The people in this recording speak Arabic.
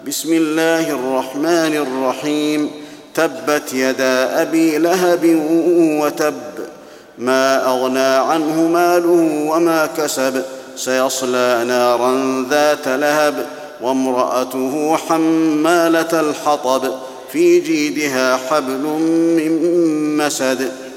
بسم الله الرحمن الرحيم. تبت يدا أبي لهب وتب، ما أغنى عنه ماله وما كسب، سيصلى نارا ذات لهب، وامرأته حمالة الحطب، في جيدها حبل من مسد.